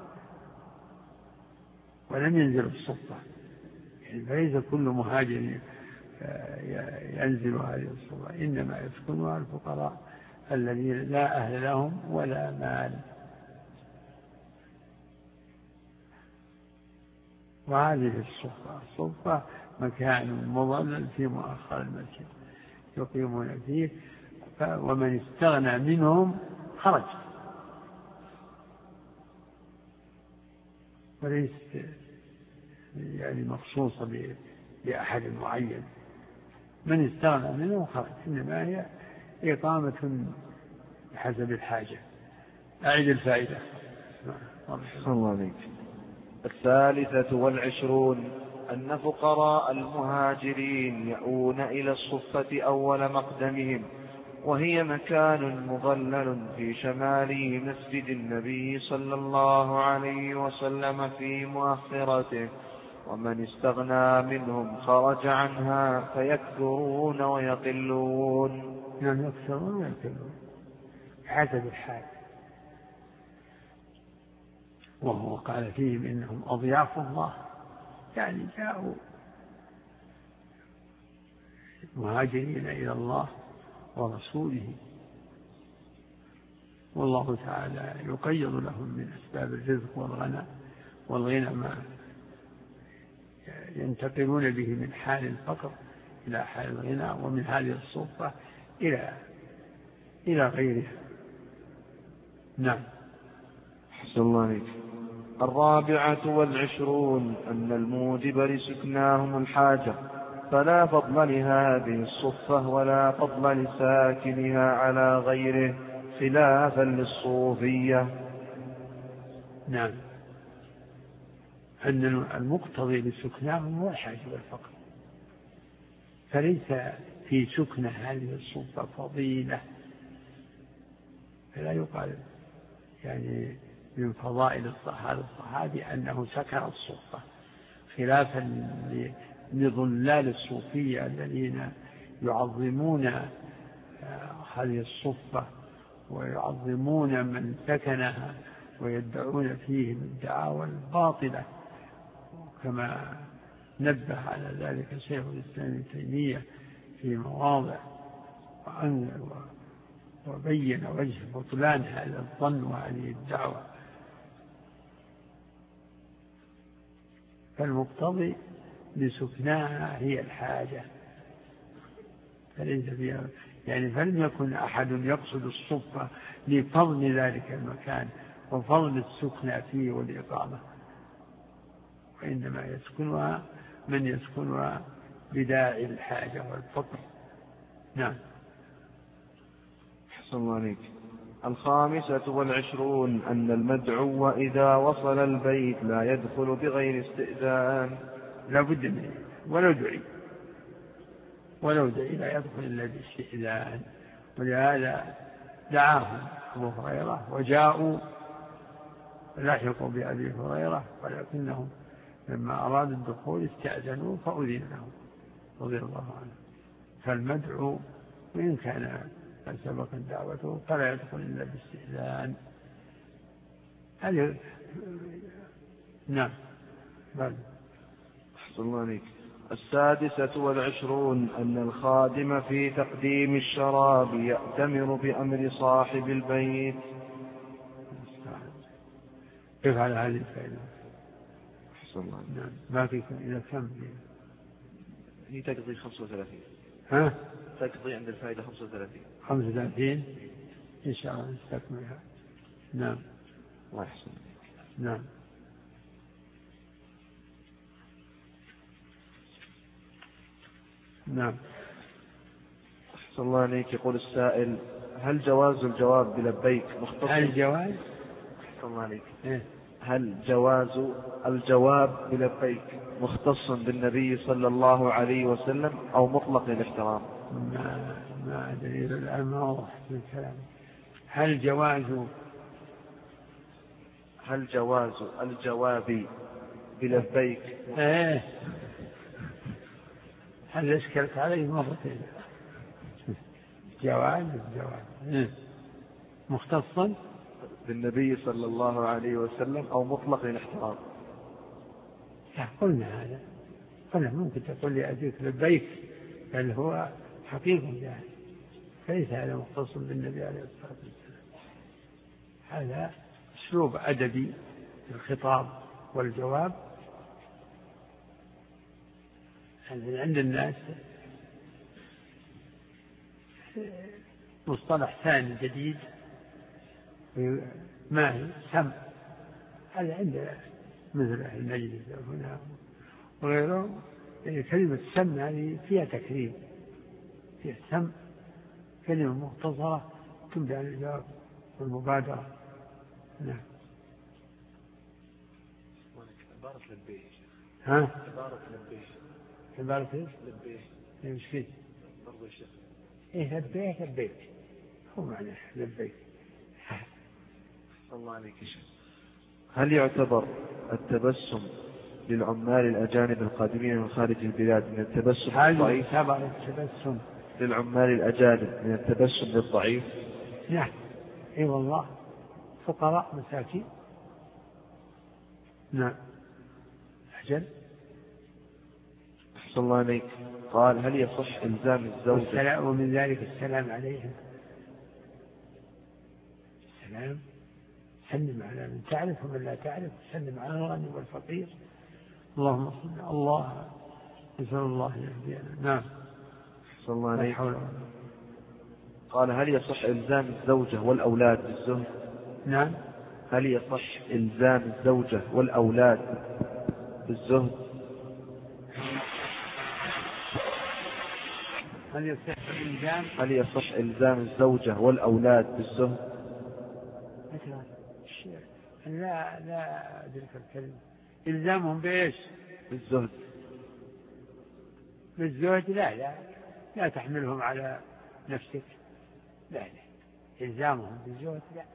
ولم ينزلوا الصفة، يعني فليس كل مهاجر ينزل هذه الصفة، إنما يسكنها الفقراء الذين لا أهل لهم ولا مال. وهذه الصفة الصفة مكان مظلل في مؤخر المسجد يقيمون فيه، ومن استغنى منهم خرج، وليس يعني مخصوصة بأحد معين، من استغنى منهم خرج، إنما هي إقامة بحسب الحاجة. أعيد الفائدة. الله عليك. الثالثة والعشرون أن فقراء المهاجرين يأوون إلى الصفة أول مقدمهم، وهي مكان مظلل في شمال مسجد النبي صلى الله عليه وسلم في مؤخرته، ومن استغنى منهم خرج عنها فيكثرون ويقلون. نعم، يكثرون ويقلون حسب الحال. وهو قال فيهم إنهم أضياف الله، يعني جاءوا مهاجرين إلى الله ورسوله، والله تعالى يقيض لهم من أسباب الرزق والغنى والغنى ما ينتقلون به من حال الفقر إلى حال الغنى، ومن هذه الصفة إلى إلى غيرها. نعم. حسن الله عليك. الرابعة والعشرون أن الموجب لسكناهم الحاجة، فلا فضل لهذه الصفة ولا فضل لساكنها على غيره، خلافا للصوفية. نعم، أن المقتضي لسكناهم هو الحاجة والفقر، فليس في سكن هذه الصفة فضيلة، فلا يقال يعني من فضائل الصحابي أنه سكن الصفة، خلافا لضلال الصوفية الذين يعظمون هذه الصفة ويعظمون من سكنها ويدعون فيهم الدعاوى الباطلة، كما نبه على ذلك شيخ الإسلام ابن تيمية في مواضع، وبين وجه بطلان هذا الظن وهذه الدعوة. فالمقتضي لسكناها هي الحاجة، فليس فيها يعني فلم يكن أحد يقصد الصفة لفضل ذلك المكان وفضل السكنى فيه والإقامة، وإنما يسكنها من يسكنها بداعي الحاجة والفقر. نعم. حسن الله عليك. الخامسة والعشرون أن المدعو إذا وصل البيت لا يدخل بغير استئذان، لا بد منه، ولو دعي ولو دعي لا يدخل إلا باستئذان. ولهذا دعاهم أبو هريرة وجاءوا لحقوا بأبي هريرة، ولكنهم لما أرادوا الدخول استأذنوا فأذن لهم رضي الله عنه. فالمدعو وإن كان قد سبقت دعوته فلا يدخل إلا باستئذان. هذه نعم. بل أحسن الله عليك. السادسة والعشرون أن الخادم في تقديم الشراب يأتمر بأمر صاحب البيت. كيف على هذه الفائدة؟ أحسن الله عليك. نعم. ما في إلى كم؟ هي تقضي خمسة وثلاثين. ها؟ تقضي عند الفائدة خمسة وثلاثين. خمسة وثلاثين إن شاء الله نستكملها. نعم. الله يحسن. نعم. نعم. أحسن الله عليك. يقول السائل: هل جواز الجواب بلبيك مختص؟ هل جواز؟ أحسن الله عليك. إيه؟ هل جواز الجواب بلبيك مختص بالنبي صلى الله عليه وسلم أو مطلق للاحترام؟ ما ما دليل الآن ما واضح في الكلام. هل جواز هل جواز الجواب بلبيك؟ إيه؟ هل أشكلت عليه مرتين؟ جواز الجواز إيه؟ مختصا بالنبي صلى الله عليه وسلم أو مطلق للاحترام؟ قلنا هذا، قلنا ممكن تقول لي أجيك لبيك، بل هو حقيقي يعني، ليس هذا مختص بالنبي عليه الصلاة والسلام. هذا أسلوب أدبي في الخطاب والجواب عند الناس، مصطلح ثاني جديد ما هي سم. هذا عند مثل أهل المجلس هنا وغيره، يعني كلمة سم هذه فيها تكريم، فيها سم، كلمة مختصرة تبدأ عن الجواب والمبادرة. نعم. عبارة لبيه. ها؟ عبارة لبيه. عبارة ايش؟ لبيه. ايش فيه؟ برضو الشيخ. ايه لبيك لبيك، هو معنى لبيك. الله عليك يا شيخ. هل يعتبر التبسم للعمال الأجانب القادمين من خارج البلاد من التبسم الضعيف؟ هل يعتبر التبسم للعمال الأجانب من التبسم للضعيف؟ نعم. اي والله، فقراء مساكين. نعم. أجل. أحسن الله عليك. قال: هل يصح إلزام الزوجة؟ ومن ذلك السلام عليهم. السلام، سلم على من تعرف ومن لا تعرف، سلم على الغني والفقير. اللهم صل الله، نسأل الله يهدينا. نعم. أحسن الله عليك. قال: هل يصح إلزام الزوجة والأولاد بالزهد؟ نعم. هل يصح إلزام الزوجة والأولاد بالزهد؟ هل يصح إلزام هل يصح إلزام الزوجة والأولاد بالزهد؟ لا لا أدرك الكلمة. إلزامهم بإيش؟ بالزهد. بالزهد؟ لا لا لا تحملهم على نفسك. لا لا إلزامهم بالزهد لا،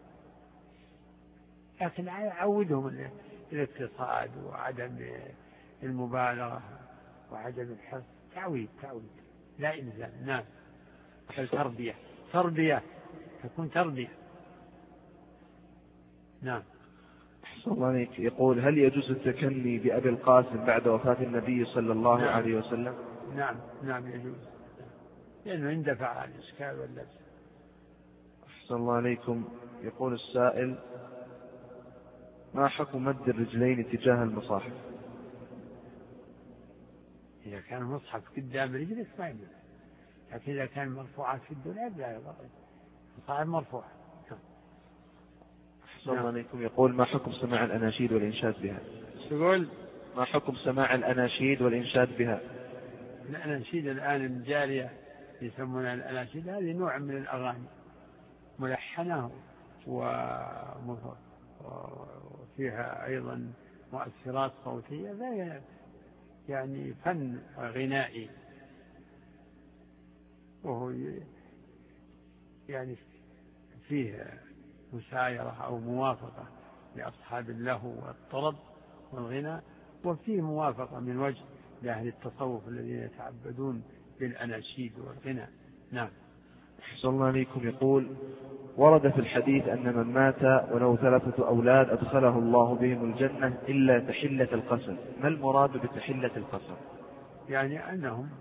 لكن عودهم الاقتصاد وعدم المبالغة وعدم الحرص. تعويد تعويد لا إلزام. نعم. التربية تربية تكون تربية. نعم. أحسن الله عليك. يقول: هل يجوز التكني بأبي القاسم بعد وفاة النبي صلى الله نعم. عليه وسلم؟ نعم نعم يجوز، لأنه اندفع عن الإشكال واللبس. أحسن الله عليكم. يقول السائل: ما حكم مد الرجلين تجاه المصاحف؟ إذا كان المصحف قدام رجلك ما يمنع، لكن إذا كان مرفوعات في الدولاب لا يضر، المصاحف مرفوع. أحسن الله عليكم. يقول: ما حكم سماع الأناشيد والإنشاد بها؟ تقول: ما حكم سماع الأناشيد والإنشاد بها؟ الأناشيد الآن الجارية يسمونها الأناشيد، هذه نوع من الأغاني ملحنة وفيها أيضا مؤثرات صوتية، يعني فن غنائي، وهو يعني فيه مسايرة أو موافقة لأصحاب اللهو والطرب والغناء، وفيه موافقة من وجه لأهل التصوف الذين يتعبدون بالأناشيد والغناء. نعم. أحسن الله عليكم. يقول: ورد في الحديث أن من مات وله ثلاثة أولاد أدخله الله بهم الجنة إلا تحلة القسم، ما المراد بتحلة القسم؟ يعني أنهم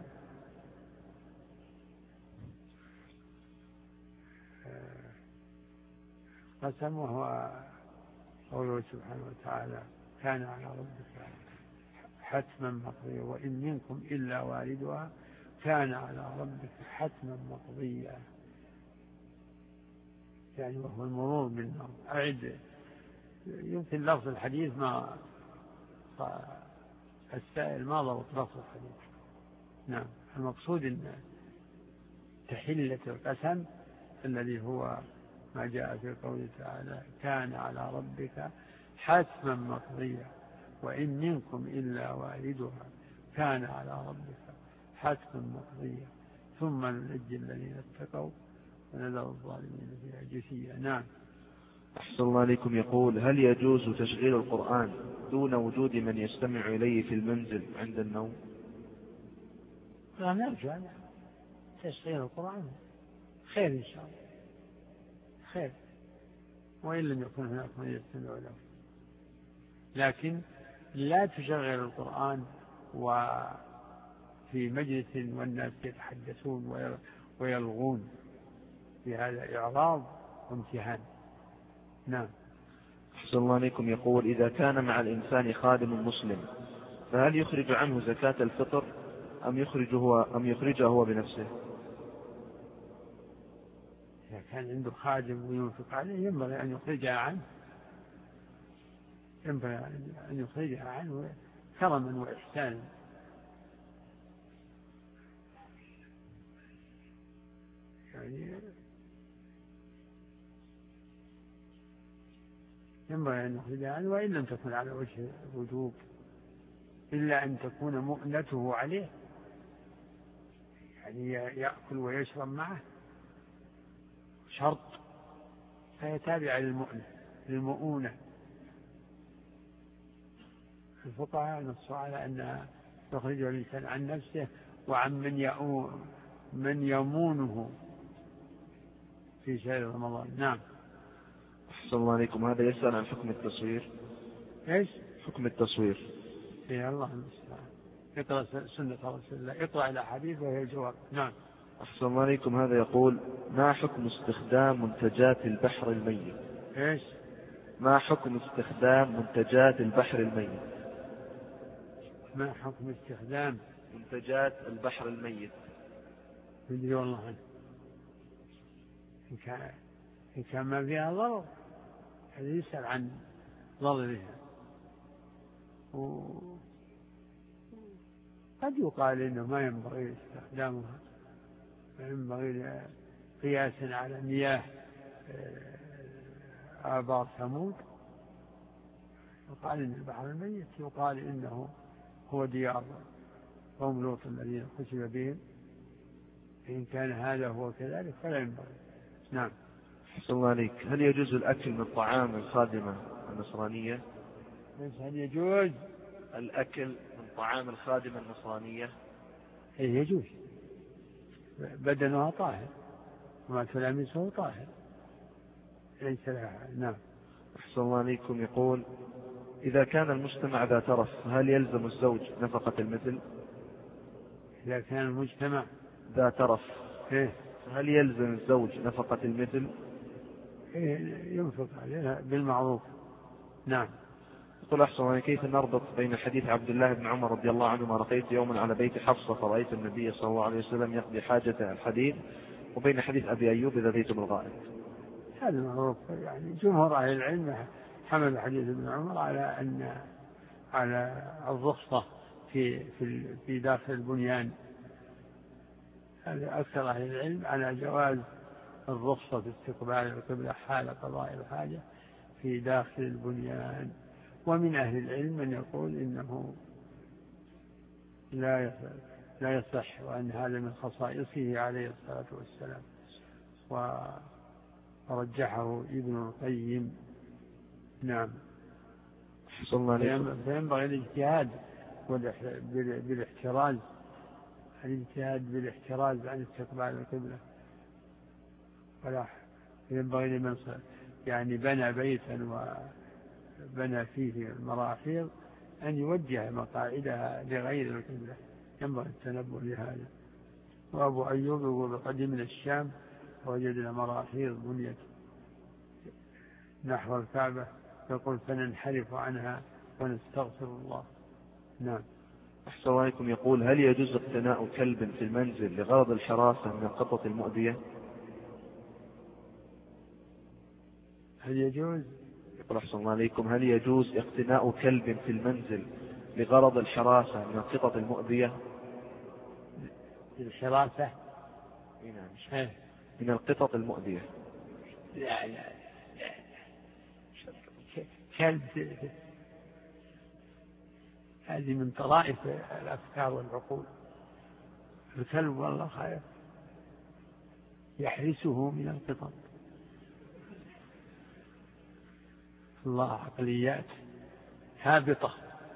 قسم، وهو قوله سبحانه وتعالى: كان على ربك حتما مقضيا وإن منكم إلا واردها كان على ربك حتما مقضيا، يعني وهو المرور بالنار. أعد يمكن لفظ الحديث ما السائل ما ضبط لفظ الحديث. نعم، المقصود أن تحلة القسم الذي هو ما جاء في قوله تعالى: كان على ربك حتما مقضيا وإن منكم إلا واردها كان على ربك حتما مقضيا ثم ننجي الذين اتقوا ونذر الظالمين فيها جثيا. نعم. أحسن الله عليكم. يقول: هل يجوز تشغيل القرآن دون وجود من يستمع إليه في المنزل عند النوم؟ لا، نرجع تشغيل القرآن خير إن شاء الله، خير، وإن لم يكن هناك من يستمع له، لكن لا تشغل القرآن وفي مجلس والناس يتحدثون ويلغون، في هذا إعراض وامتهان. نعم. أحسن الله عليكم. يقول: إذا كان مع الإنسان خادم مسلم فهل يخرج عنه زكاة الفطر أم يخرجه هو, أم يخرجه هو بنفسه؟ إذا كان عنده خادم وينفق عليه ينبغي أن يخرجها عنه، ينبغي أن يخرجها عنه كرما وإحسانا. يعني ينبغي أن يخرجها عنه، وإن لم تكن على وجه الوجوب، إلا أن تكون مؤنته عليه، يعني يأكل ويشرب معه شرط، فهي تابعة للمؤنة للمؤونة. الفقهاء نصوا على أن يخرج الإنسان عن نفسه وعن من يؤون من يمونه في شهر رمضان. نعم. أحسن الله عليكم. هذا يسأل عن حكم التصوير. إيش حكم التصوير؟ يا الله المستعان. اقرأ سنة رسول الله، اقرأ الأحاديث وهي الجواب. نعم. أحسن الله عليكم. هذا يقول: ما حكم استخدام منتجات البحر الميت؟ إيش ما حكم استخدام منتجات البحر الميت؟ ما حكم استخدام منتجات البحر الميت؟ يدري والله عنه. إن كان إن كان ما فيها ضرر هذا يسأل عن ضررها، وقد يقال إنه ما ينبغي استخدامها، ما ينبغي قياسا على مياه آبار ثمود. يقال إن البحر الميت يقال إنه هو ديار قوم لوط الذين خسف بهم، إن كان هذا هو كذلك فلا ينبغي. نعم. أحسن الله عليك. هل يجوز الأكل من طعام الخادمة النصرانية؟ هل يجوز الأكل من طعام الخادمة النصرانية؟ إيه يجوز، بدنها طاهر وما تلامسه طاهر ليس لها. نعم. أحسن الله عليكم. يقول: إذا كان المجتمع ذا ترف هل يلزم الزوج نفقة المثل؟ إذا كان المجتمع ذا ترف إيه؟ هل يلزم الزوج نفقة المثل؟ إيه ينفق عليها بالمعروف. نعم. يقول: أحسن الله، كيف نربط بين حديث عبد الله بن عمر رضي الله عنهما: رقيت يوما على بيت حفصة فرأيت النبي صلى الله عليه وسلم يقضي حاجته الحديث، وبين حديث أبي أيوب إذا بيت بالغائب؟ هذا معروف، يعني جمهور أهل العلم حمل حديث ابن عمر على أن على الرخصة في في في داخل البنيان. هذا أكثر أهل العلم على جواز الرخصة في استقبال القبلة حال قضاء الحاجة في داخل البنيان. ومن أهل العلم من يقول إنه لا لا يصح، وأن هذا من خصائصه عليه الصلاة والسلام، ورجحه ابن القيم. نعم. فينبغي الاجتهاد بالاحتراز الاجتهاد بالاحتراز عن استقبال القبلة ولا ينبغي لمن يعني بنى بيتا وبنى فيه المراحيض أن يوجه مقاعدها لغير القبلة، ينبغي التنبه لهذا. وأبو أيوب يقول قدمنا الشام ووجدنا مراحيض بنيت نحو الكعبة، يقول فننحرف عنها ونستغفر الله. نعم. أحسن الله عليكم. يقول هل يجوز اقتناء كلب في المنزل لغرض الحراسة من القطط المؤذية؟ هل يجوز؟ يقول أحسن الله عليكم هل يجوز اقتناء كلب في المنزل لغرض الحراسة من القطط المؤذية؟ الحراسة من القطط المؤذية. لا لا لا كلب هذه من طرائف الأفكار والعقول. الكلب والله خير يحرسه من القطط. الله عقليات هابطة.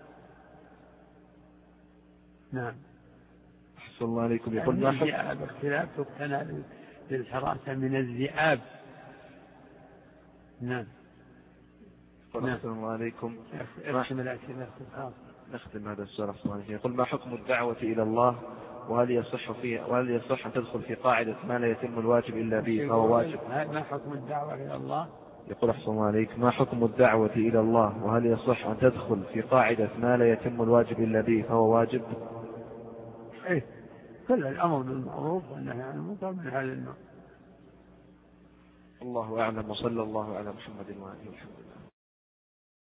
نعم. أحسن الله عليكم. يقول ما الذئاب اختلاف تقتنى للحراسة من الذئاب. نعم. أحسن الله عليكم. نختم هذا السؤال. أحسن الله عليكم. يقول ما حكم الدعوة إلى الله وهل يصح فيه وهل يصح أن تدخل في قاعدة ما لا يتم الواجب إلا به فهو واجب؟ ما حكم الدعوة إلى الله؟ يقول أحسن الله عليك ما حكم الدعوة إلى الله وهل يصح أن تدخل في قاعدة ما لا يتم الواجب إلا به فهو واجب؟ إيه كل الأمر بالمعروف والنهي عن المنكر من هذا النوع. الله أعلم وصلى الله على محمد وآله وسلم.